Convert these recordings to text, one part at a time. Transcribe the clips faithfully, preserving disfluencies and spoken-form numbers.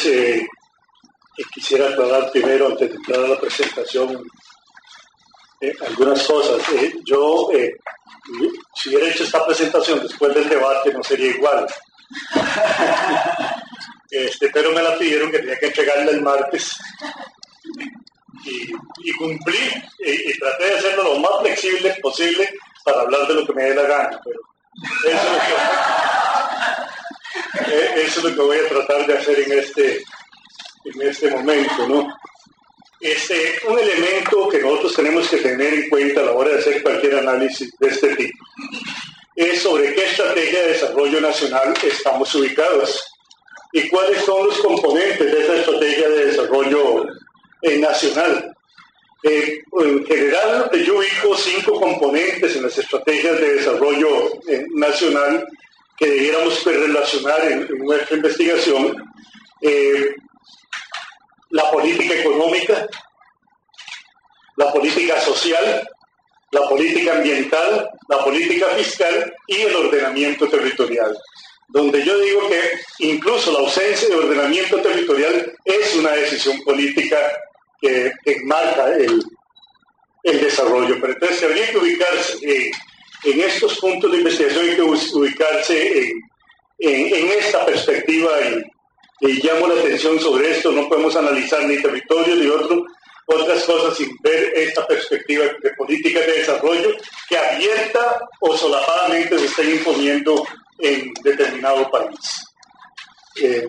Entonces, eh, quisiera aclarar primero, antes de entrar a la presentación, eh, algunas cosas. Eh, yo, eh, si hubiera hecho esta presentación después del debate, no sería igual. este, pero me la pidieron que tenía que entregarla el martes. Y, y cumplí, y, y traté de hacerlo lo más flexible posible para hablar de lo que me dé la gana. Pero eso es lo que, eso es lo que voy a tratar de hacer en este, en este momento, ¿no? Este, un elemento que nosotros tenemos que tener en cuenta a la hora de hacer cualquier análisis de este tipo es sobre qué estrategia de desarrollo nacional estamos ubicados y cuáles son los componentes de esa estrategia de desarrollo eh, nacional. Eh, en general, yo ubico cinco componentes en las estrategias de desarrollo eh, nacional que debiéramos relacionar en, en nuestra investigación. Eh, la política económica, la política social, la política ambiental, la política fiscal y el ordenamiento territorial, donde yo digo que incluso la ausencia de ordenamiento territorial es una decisión política que, que marca el, el desarrollo. Pero entonces habría que ubicarse en, en estos puntos de investigación, hay que ubicarse en, en, en esta perspectiva y y llamo la atención sobre esto. No podemos analizar ni territorio ni otro, otras cosas sin ver esta perspectiva de políticas de desarrollo que abierta o solapadamente se está imponiendo en determinado país. Eh,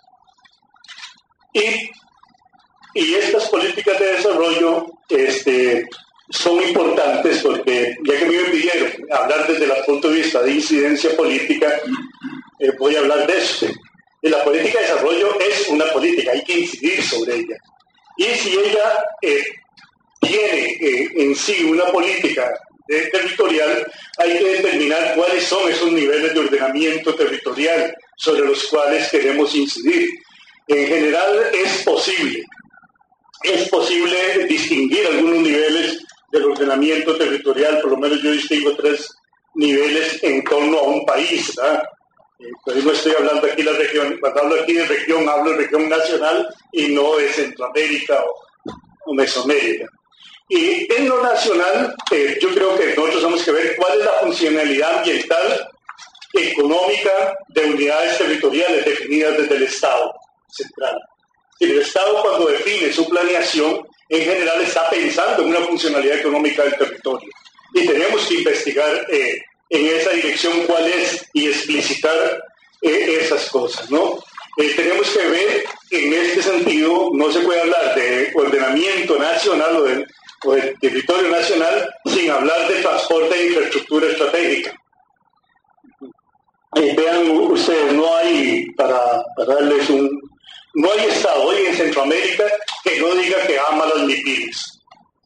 y, y estas políticas de desarrollo este, son importantes porque, ya que me pidieron hablar desde el punto de vista de incidencia política, eh, voy a hablar de esto. Y la política de desarrollo es una política, hay que incidir sobre ella. Y si ella eh, tiene eh, en sí una política de, territorial, hay que determinar cuáles son esos niveles de ordenamiento territorial sobre los cuales queremos incidir. En general es posible, es posible distinguir algunos niveles del ordenamiento territorial, por lo menos yo distingo tres niveles en torno a un país, ¿verdad? Pues no estoy hablando aquí de la región, cuando hablo aquí de región, hablo de región nacional y no de Centroamérica o, o Mesoamérica. Y en lo nacional, eh, yo creo que nosotros tenemos que ver cuál es la funcionalidad ambiental, económica de unidades territoriales definidas desde el Estado central. Y el Estado, cuando define su planeación, en general está pensando en una funcionalidad económica del territorio. Y tenemos que investigar eh, en esa dirección cuál es y explicitar eh, esas cosas, ¿no? Eh, tenemos que ver en este sentido, no se puede hablar de ordenamiento nacional o de, o de territorio nacional sin hablar de transporte e infraestructura estratégica. Eh, vean ustedes, no hay, para, para darles un, no hay Estado hoy en Centroamérica que no diga que ama las MIPIMES.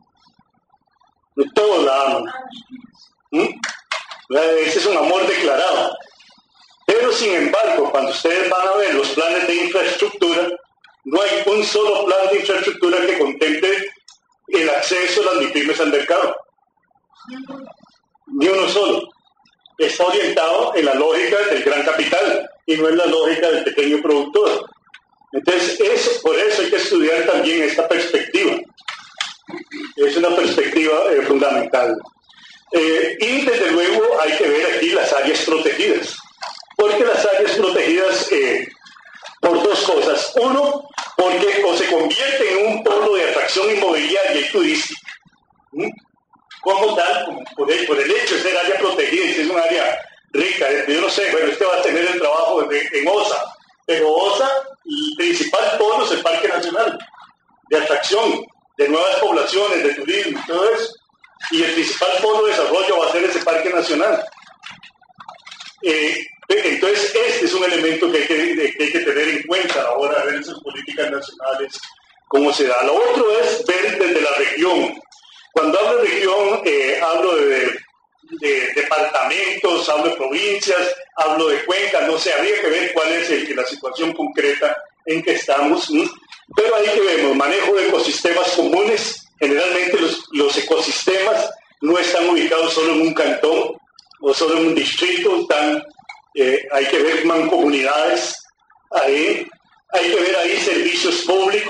Todos la aman. ¿Mm? Ese es un amor declarado. Pero sin embargo, cuando ustedes van a ver los planes de infraestructura, no hay un solo plan de infraestructura que contemple el acceso de las MIPIMES al mercado. Ni uno solo. Está orientado en la lógica del gran capital y no en la lógica del pequeño productor. Entonces, eso, por eso hay que estudiar también esta perspectiva. Es una perspectiva eh, fundamental. Eh, y desde luego hay que ver aquí las áreas protegidas, porque las áreas protegidas, eh, por dos cosas. Uno, porque o se convierte en un polo de atracción inmobiliaria y turística, ¿Mm? como tal, como por, el, por el hecho de ser área protegida, y si es un área rica. Yo no sé, bueno, usted va a tener el trabajo en, en O S A, pero O S A, el principal polo es el Parque Nacional, de atracción, de nuevas poblaciones, de turismo, todo eso. Y el principal polo de desarrollo va a ser ese Parque Nacional. Eh, entonces, este es un elemento que hay que, que hay que tener en cuenta ahora, ver esas políticas nacionales, cómo se da. Lo otro es ver desde la región. Cuando hablo de región, eh, hablo de, de departamentos, hablo de provincias, hablo de cuencas, no sé, habría que ver cuál es el, la situación concreta en que estamos. ¿sí? Pero ahí que vemos, manejo de ecosistemas comunes. Generalmente los, los ecosistemas no están ubicados solo en un cantón o solo en un distrito, están, eh, hay que ver mancomunidades ahí, hay que ver ahí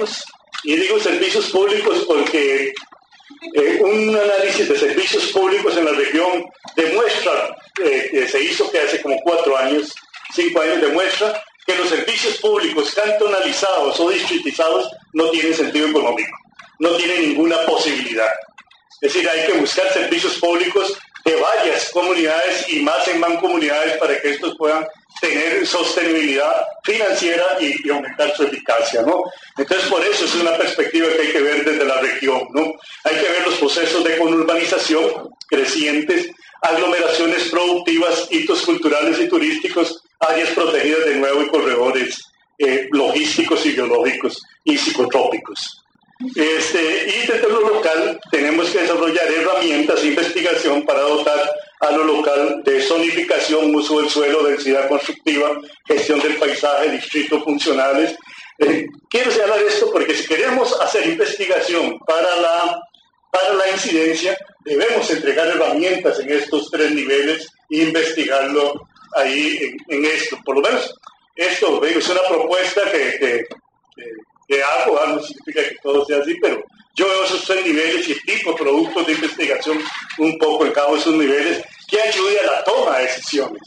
públicos, y digo servicios públicos porque eh, un análisis de servicios públicos en la región demuestra, eh, que se hizo que hace como cuatro años, cinco años, demuestra que los servicios públicos cantonalizados o distritizados no tienen sentido económico, no tienen ninguna posibilidad. Es decir, hay que buscar servicios públicos de varias comunidades y más en mancomunidades para que estos puedan tener sostenibilidad financiera y, y aumentar su eficacia, ¿no? Entonces, por eso es una perspectiva que hay que ver desde la región, ¿no? Hay que ver los procesos de conurbanización crecientes, aglomeraciones productivas, hitos culturales y turísticos, áreas protegidas de nuevo y corredores eh, logísticos y biológicos y psicotrópicos. Este, y desde lo local tenemos que desarrollar herramientas de investigación para dotar a lo local de zonificación, uso del suelo, densidad constructiva, gestión del paisaje, distritos funcionales. Eh, quiero señalar esto porque si queremos hacer investigación para la, para la incidencia, debemos entregar herramientas en estos tres niveles e investigarlo ahí en, en esto. Por lo menos esto es una propuesta que, que, que que hago, no significa que todo sea así, pero yo veo esos tres niveles y el tipo de productos de investigación un poco en cada uno de esos niveles que ayude a la toma de decisiones.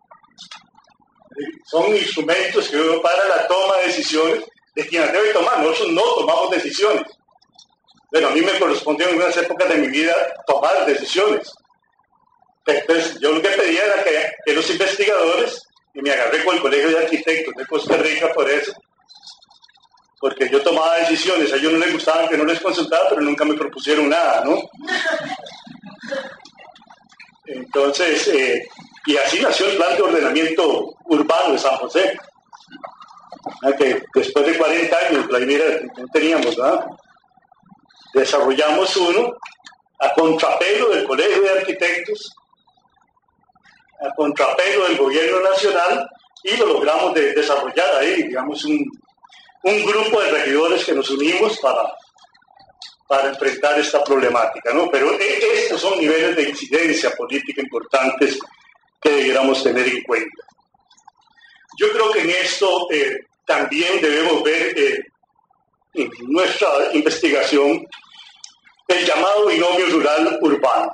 Son instrumentos que uno para la toma de decisiones de quien debe tomar. Nosotros no tomamos decisiones. Bueno, a mí me correspondió en unas épocas de mi vida tomar decisiones. Entonces, yo lo que pedía era que, que los investigadores, y me agarré con el Colegio de Arquitectos de Costa Rica por eso, porque yo tomaba decisiones, a ellos no les gustaban que no les consultaba, pero nunca me propusieron nada, ¿no? Entonces, eh, y así nació el Plan de Ordenamiento Urbano de San José, que después de cuarenta años, Vladimir, no teníamos, ¿verdad? Desarrollamos uno a contrapelo del Colegio de Arquitectos, a contrapelo del Gobierno Nacional, y lo logramos de desarrollar ahí, digamos, un... un grupo de regidores que nos unimos para, para enfrentar esta problemática, ¿no? Pero estos son niveles de incidencia política importantes que debiéramos tener en cuenta. Yo creo que en esto eh, también debemos ver eh, en nuestra investigación el llamado binomio rural-urbano.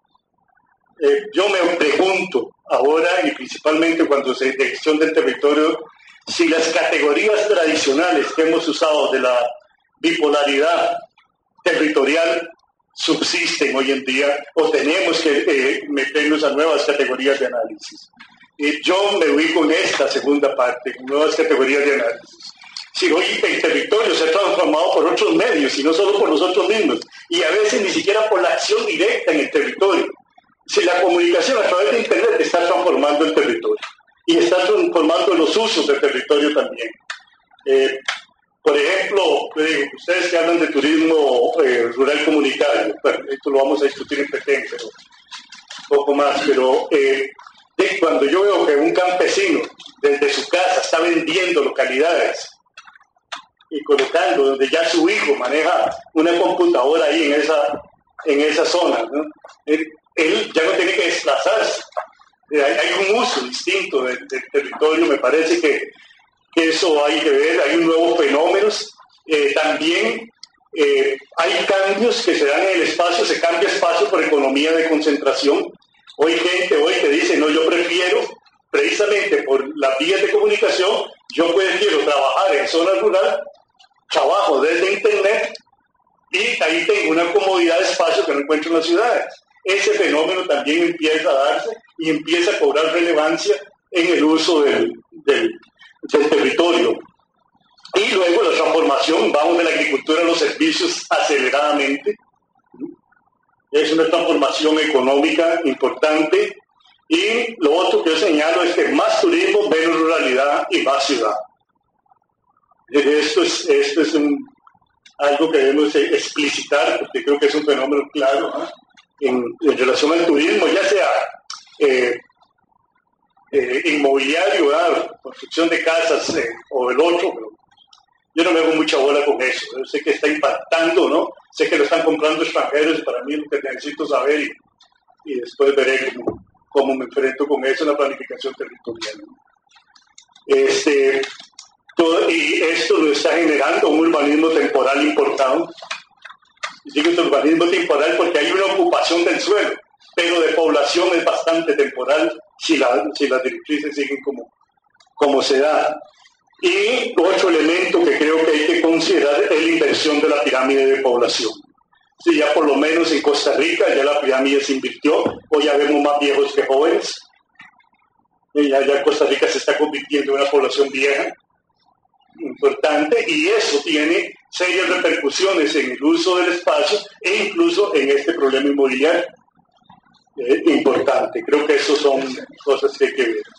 Eh, yo me pregunto ahora, y principalmente cuando se de gestión del territorio, si las categorías tradicionales que hemos usado de la bipolaridad territorial subsisten hoy en día o tenemos que eh, meternos a nuevas categorías de análisis. Eh, yo me ubico en esta segunda parte, nuevas categorías de análisis. Si hoy el territorio se ha transformado por otros medios y no solo por nosotros mismos, y a veces ni siquiera por la acción directa en el territorio. Si la comunicación a través de Internet está transformando el territorio y está transformando los usos del territorio también. Eh, por ejemplo, eh, ustedes que hablan de turismo eh, rural comunitario, bueno, esto lo vamos a discutir en Petén, pero un poco más, pero eh, de cuando yo veo que un campesino desde su casa está vendiendo localidades y colocando donde ya su hijo maneja una computadora ahí en esa, en esa zona, ¿no? él, él ya no tiene que desplazarse. Hay, hay un uso distinto del, del territorio, me parece que, que eso hay que ver, hay nuevos fenómenos, eh, también eh, hay cambios que se dan en el espacio, se cambia espacio por economía de concentración. Hoy gente hoy que dice, no, yo prefiero, precisamente por las vías de comunicación, yo prefiero trabajar en zona rural, trabajo desde Internet, y ahí tengo una comodidad de espacio que no encuentro en las ciudades. Ese fenómeno también empieza a darse y empieza a cobrar relevancia en el uso del, del, del territorio. Y luego la transformación, vamos de la agricultura a los servicios aceleradamente. Es una transformación económica importante. Y lo otro que yo señalo es que más turismo, menos ruralidad y más ciudad. Esto es, esto es un, algo que debemos explicitar, porque creo que es un fenómeno claro, ¿no? En, en relación al turismo, ya sea eh, eh, inmobiliario, ¿verdad? Construcción de casas eh, o el otro, pero yo no me hago mucha bola con eso. Yo sé que está impactando, ¿no? Sé que lo están comprando extranjeros y para mí es lo que necesito saber y, y después veré cómo, cómo me enfrento con eso en la planificación territorial, ¿no? Este, Todo, y esto lo está generando un urbanismo temporal importado. Digo un urbanismo temporal porque hay una ocupación del suelo, pero de población es bastante temporal si, la, si las directrices siguen como, como se da. Y otro elemento que creo que hay que considerar es la inversión de la pirámide de población. Sí, ya por lo menos en Costa Rica ya la pirámide se invirtió, hoy ya vemos más viejos que jóvenes. Y ya, ya Costa Rica se está convirtiendo en una población vieja, importante, y eso tiene serias repercusiones en el uso del espacio e incluso en este problema inmobiliario. Eh, importante, creo que eso son cosas que hay que ver.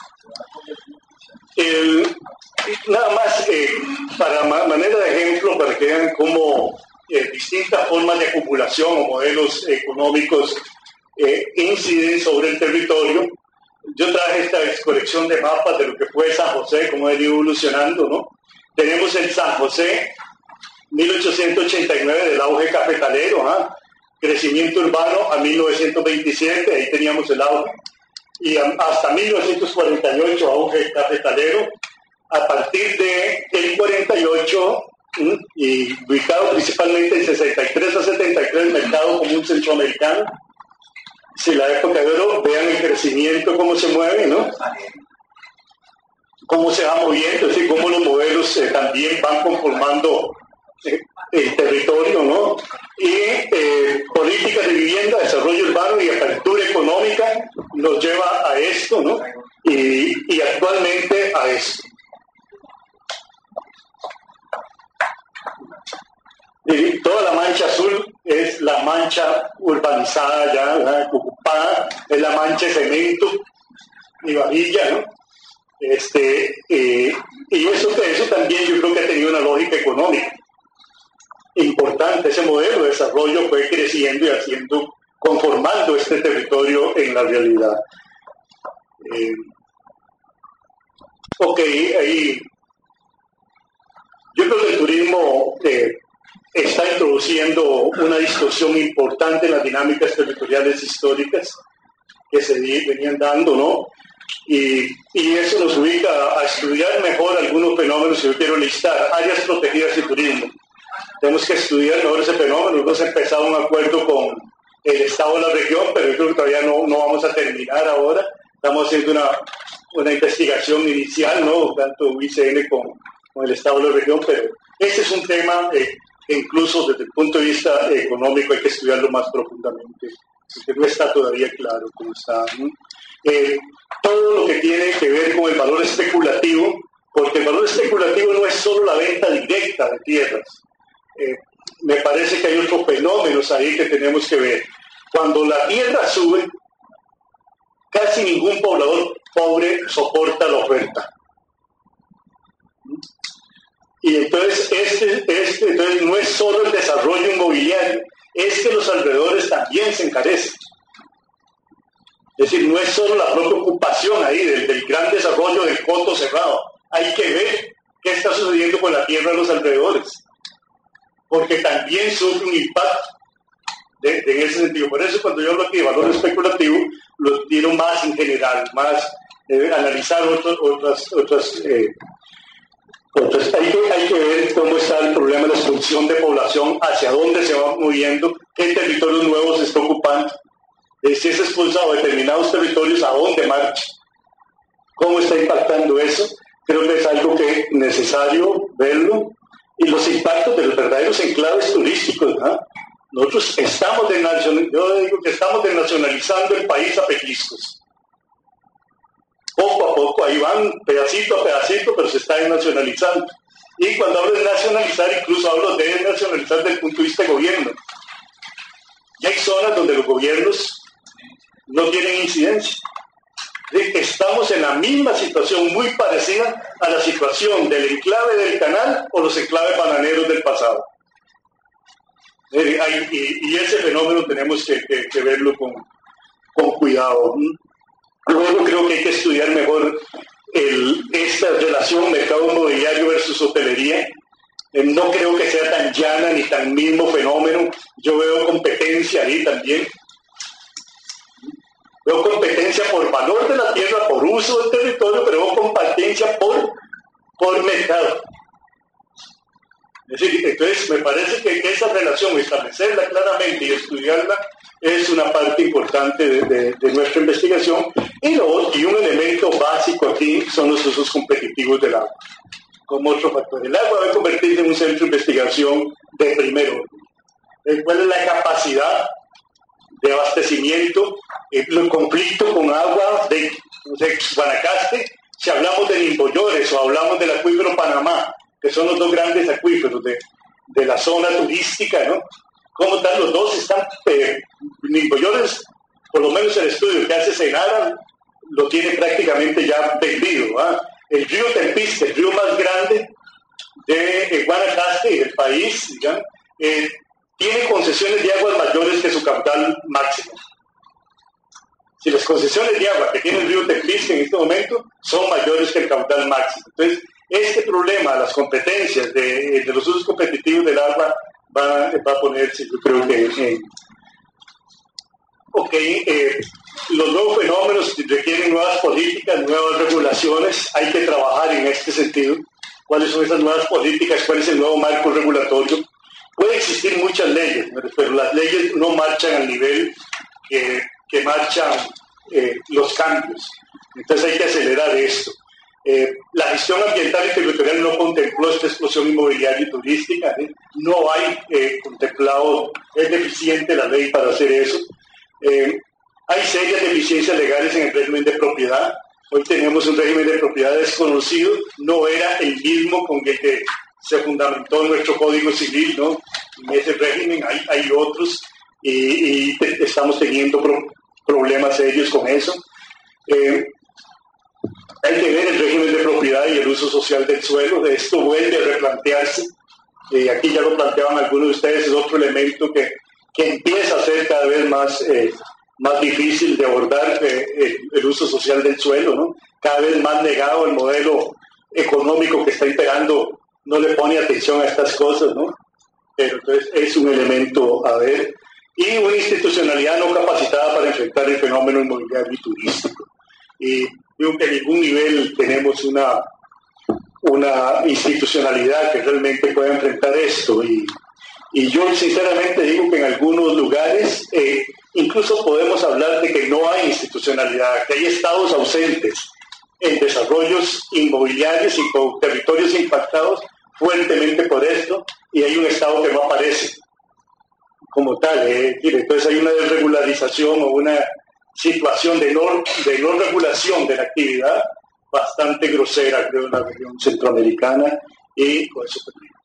El, nada más eh, para ma manera de ejemplo, para que vean cómo eh, distintas formas de acumulación o modelos económicos eh, inciden sobre el territorio. Yo traje esta colección de mapas de lo que fue San José, cómo ha ido evolucionando, ¿no? Tenemos el San José mil ochocientos ochenta y nueve del auge cafetalero, ¿ah? Crecimiento urbano a mil novecientos veintisiete, ahí teníamos el auge, y a, hasta mil novecientos cuarenta y ocho auge cafetalero. A partir de el cuarenta y ocho, ¿m? y ubicado principalmente en sesenta y tres a setenta y tres, mercado común centroamericano. Si la época de oro, vean el crecimiento, cómo se mueve, ¿no? Cómo se va moviendo, es decir, cómo los modelos eh, también van conformando eh, el territorio, ¿no? Y eh, políticas de vivienda, desarrollo urbano y apertura económica nos lleva a esto, ¿no? Y, y actualmente a esto. Y toda la mancha azul es la mancha urbanizada ya, ¿verdad? Ocupada, es la mancha de cemento y varilla, ¿no? Este, eh, y eso, eso también yo creo que ha tenido una lógica económica importante. Ese modelo de desarrollo fue creciendo y haciendo, conformando este territorio en la realidad. Eh, ok, ahí yo creo que el turismo eh, está introduciendo una distorsión importante en las dinámicas territoriales históricas que se venían dando, ¿no? Y, y eso nos ubica a estudiar mejor algunos fenómenos que yo quiero listar. Áreas protegidas y turismo. Tenemos que estudiar mejor ese fenómeno. Hemos empezado un acuerdo con el Estado de la región, pero yo creo que todavía no, no vamos a terminar ahora. Estamos haciendo una, una investigación inicial, ¿no? Tanto U I C N con, con el Estado de la región, pero ese es un tema eh, que incluso desde el punto de vista económico hay que estudiarlo más profundamente, porque no está todavía claro cómo está. Eh, todo lo que tiene que ver con el valor especulativo, porque el valor especulativo no es solo la venta directa de tierras. Eh, me parece que hay otros fenómenos ahí que tenemos que ver. Cuando la tierra sube, casi ningún poblador pobre soporta la oferta. Y entonces, este, este, entonces no es solo el desarrollo inmobiliario, es que los alrededores también se encarecen. Es decir, no es solo la propia ocupación ahí del, del gran desarrollo del coto cerrado. Hay que ver qué está sucediendo con la tierra a los alrededores, porque también sufre un impacto de, de en ese sentido. Por eso cuando yo hablo aquí de valor especulativo, lo tiro más en general, más eh, analizar otros, otras, otras, eh, otras. Hay que, hay que ver cómo está el problema de la expulsión de población, hacia dónde se va moviendo, qué territorios nuevos se está ocupando. Eh, si es expulsado de determinados territorios, ¿a dónde marcha? ¿Cómo está impactando eso? Creo que es algo que es necesario verlo. Y los impactos de los verdaderos enclaves turísticos, ¿no? Nosotros estamos desnacionalizando, yo digo que estamos desnacionalizando el país a pellizcos. Poco a poco, ahí van pedacito a pedacito, pero se está desnacionalizando. Y cuando hablo de nacionalizar, incluso hablo de desnacionalizar desde el punto de vista de gobierno. Y hay zonas donde los gobiernos no tienen incidencia. Estamos en la misma situación, muy parecida a la situación del enclave del canal o los enclaves bananeros del pasado. Y ese fenómeno tenemos que, que, que verlo con, con cuidado. Luego creo que hay que estudiar mejor el, esta relación mercado inmobiliario versus hotelería. No creo que sea tan llana ni tan mismo fenómeno. Yo veo competencia ahí también. Veo competencia por valor de la tierra, por uso del territorio, pero veo competencia por por mercado. Es decir, entonces me parece que esa relación, establecerla claramente y estudiarla, es una parte importante de, de, de nuestra investigación. Y, lo, y un elemento básico aquí son los usos competitivos del agua. Como otro factor, el agua va a convertirse en un centro de investigación de primer orden. ¿Cuál es la capacidad de abastecimiento, el conflicto con agua de, de Guanacaste? Si hablamos de Limbollores o hablamos del acuífero Panamá, que son los dos grandes acuíferos de, de la zona turística, ¿no? ¿Cómo están los dos? Están, eh, Limbollores, por lo menos el estudio que hace Senara, lo tiene prácticamente ya vendido, ¿ah? El río Tempiste, el río más grande de eh, Guanacaste y del país, digamos, eh, tiene concesiones de aguas mayores que su caudal máximo. Si las concesiones de agua que tiene el río Tempiste en este momento son mayores que el caudal máximo. Entonces, este problema, las competencias de, de los usos competitivos del agua, va, va a ponerse, yo creo que... Eh, ok, eh, los nuevos fenómenos requieren nuevas políticas, nuevas regulaciones, hay que trabajar en este sentido. ¿Cuáles son esas nuevas políticas? ¿Cuál es el nuevo marco regulatorio? Puede existir muchas leyes, pero las leyes no marchan al nivel que, que marchan eh, los cambios. Entonces hay que acelerar esto. Eh, la gestión ambiental y territorial no contempló esta explosión inmobiliaria y turística, ¿eh? No hay eh, contemplado, es deficiente la ley para hacer eso. Eh, hay serias deficiencias legales en el régimen de propiedad. Hoy tenemos un régimen de propiedad desconocido, no era el mismo con el que se fundamentó nuestro Código Civil, ¿no? En ese régimen hay, hay otros y, y te, estamos teniendo pro, problemas serios con eso. Eh, hay que ver el régimen de propiedad y el uso social del suelo. De esto vuelve a replantearse. Eh, aquí ya lo planteaban algunos de ustedes, es otro elemento que, que empieza a ser cada vez más, eh, más difícil de abordar, eh, el, el uso social del suelo, ¿no? Cada vez más negado. El modelo económico que está imperando no le pone atención a estas cosas, ¿no? Pero entonces es un elemento a ver. Y una institucionalidad no capacitada para enfrentar el fenómeno inmobiliario y turístico. Y digo que a ningún nivel tenemos una, una institucionalidad que realmente pueda enfrentar esto. Y, y yo sinceramente digo que en algunos lugares eh, incluso podemos hablar de que no hay institucionalidad, que hay estados ausentes en desarrollos inmobiliarios y con territorios impactados fuertemente por esto, y hay un estado que no aparece como tal. Eh. Entonces hay una desregularización o una situación de no, de no regulación de la actividad bastante grosera, creo, en la región centroamericana, y con eso termino.